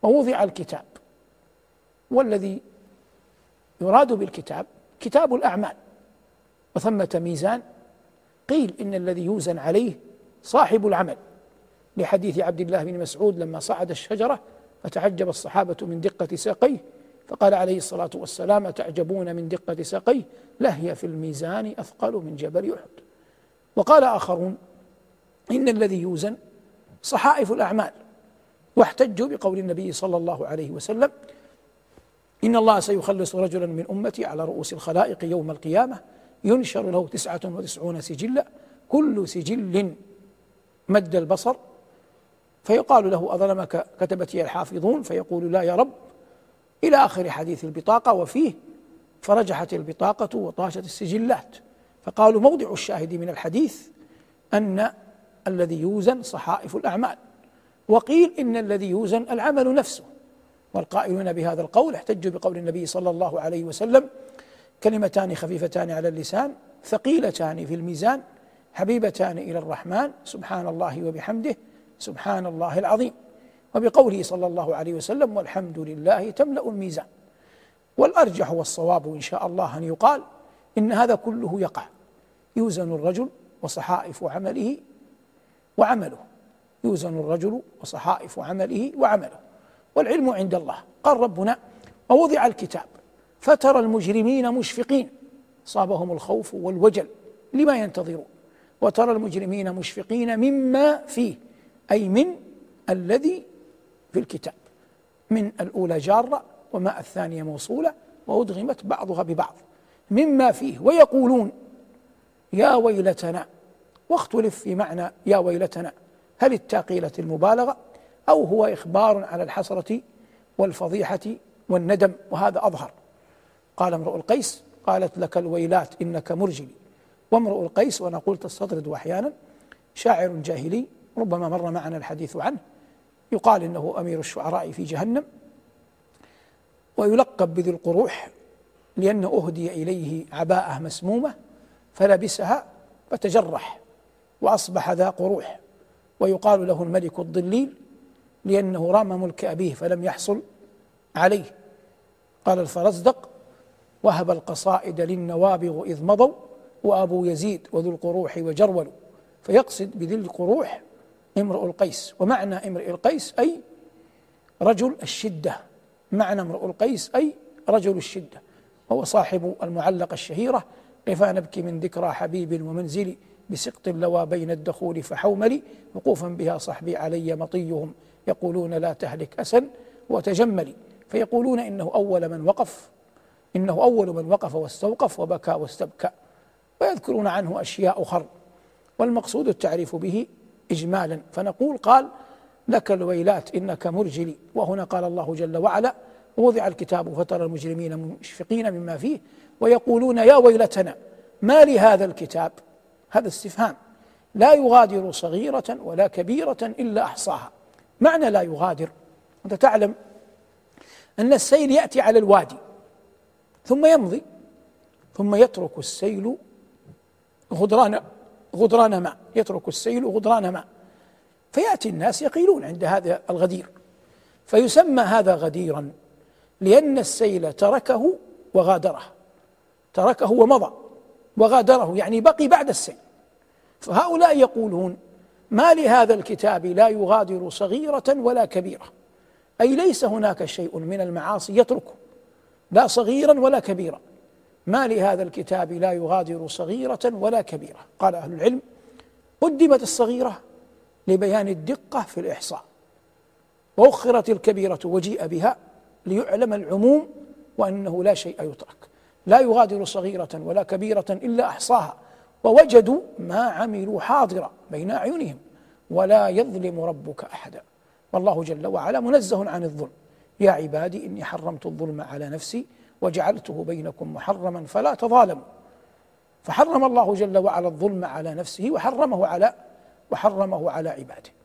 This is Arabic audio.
ووضع الكتاب، والذي يراد بالكتاب كتاب الأعمال، وثمة ميزان قيل إن الذي يوزن عليه صاحب العمل، لحديث عبد الله بن مسعود لما صعد الشجرة فتعجب الصحابة من دقة ساقيه، فقال عليه الصلاة والسلام: أتعجبون من دقة ساقيه؟ لهي في الميزان أثقل من جبل أحد. وقال آخرون إن الذي يوزن صحائف الأعمال، واحتجوا بقول النبي صلى الله عليه وسلم: إن الله سيخلص رجلا من أمتي على رؤوس الخلائق يوم القيامة ينشر له 99 سجلا، كل سجل مد البصر، فيقال له: أظلمك كتبتي الحافظون؟ فيقول: لا يا رب، إلى آخر حديث البطاقة، وفيه: فرجحت البطاقة وطاشت السجلات. فقالوا موضع الشاهد من الحديث أن الذي يوزن صحائف الأعمال، وقيل إن الذي يوزن العمل نفسه. والقائلون بهذا القول احتجوا بقول النبي صلى الله عليه وسلم: كلمتان خفيفتان على اللسان ثقيلتان في الميزان حبيبتان إلى الرحمن سبحان الله وبحمده سبحان الله العظيم. وبقوله صلى الله عليه وسلم: والحمد لله تملأ الميزان. والأرجح والصواب إن شاء الله أن يقال إن هذا كله يقع، يوزن الرجل وصحائف عمله وعمله، يوزن الرجل وصحائف عمله وعمله، والعلم عند الله. قال ربنا: ووضع الكتاب فترى المجرمين مشفقين، صابهم الخوف والوجل لما ينتظرون، وترى المجرمين مشفقين مما فيه، أي من الذي في الكتاب، من الأولى جارة وما الثانية موصولة وأدغمت بعضها ببعض، مما فيه، ويقولون يا ويلتنا. واختلف في معنى يا ويلتنا، هل التاء قيلت المبالغة أو هو إخبار على الحسرة والفضيحة والندم، وهذا أظهر. قال امرؤ القيس: قالت لك الويلات إنك مرجلي. وامرؤ القيس، وأنا قلت تستطرد أحيانا، شاعر جاهلي ربما مر معنا الحديث عنه، يقال إنه أمير الشعراء في جهنم، ويلقب بذي القروح لأنه أهدي إليه عباءة مسمومة فلبسها فتجرح وأصبح ذا قروح. ويقال له الملك الضليل لأنه رام ملك أبيه فلم يحصل عليه. قال الفرزدق: وهب القصائد للنوابغ إذ مضوا وأبو يزيد وذو القروح وجرول. فيقصد بذي القروح امرؤ القيس، ومعنى امرئ القيس أي رجل الشدة، معنى امرؤ القيس أي رجل الشدة، وهو صاحب المعلقة الشهيرة: قفا نبكي من ذكرى حبيب ومنزلي بسقط اللوى بين الدخول فحوملي وقوفا بها صحبي علي مطيهم يقولون لا تهلك أسا وتجملي. فيقولون إنه أول من وقف واستوقف وبكى واستبكى، ويذكرون عنه أشياء أخر، والمقصود التعريف به إجمالا. فنقول: قال لك الويلات إنك مرجلي. وهنا قال الله جل وعلا: ووضع الكتاب فترى المجرمين مشفقين مما فيه ويقولون يا ويلتنا ما لهذا الكتاب. هذا استفهام، لا يغادر صغيرة ولا كبيرة إلا أحصاها. معنى لا يغادر، أنت تعلم أن السيل يأتي على الوادي ثم يمضي، ثم يترك السيل غدران ماء، يترك السيل غدران ماء، فيأتي الناس يقيلون عند هذا الغدير، فيسمى هذا غديرا لأن السيل تركه وغادره، تركه ومضى، وغادره يعني بقي بعد السيل. فهؤلاء يقولون ما لهذا الكتاب لا يغادر صغيرة ولا كبيرة، أي ليس هناك شيء من المعاصي يتركه، لا صغيرا ولا كبيرا. ما لهذا الكتاب لا يغادر صغيرة ولا كبيرة. قال أهل العلم: قدمت الصغيرة لبيان الدقة في الإحصاء، وأخرت الكبيرة وجيء بها ليعلم العموم وأنه لا شيء يترك. لا يغادر صغيرة ولا كبيرة إلا أحصاها ووجدوا ما عملوا حاضرا بين أعينهم ولا يظلم ربك أحدا. والله جل وعلا منزه عن الظلم: يا عبادي إني حرمت الظلم على نفسي وجعلته بينكم محرما فلا تظالموا. فحرم الله جل وعلا الظلم على نفسه وحرمه على عباده.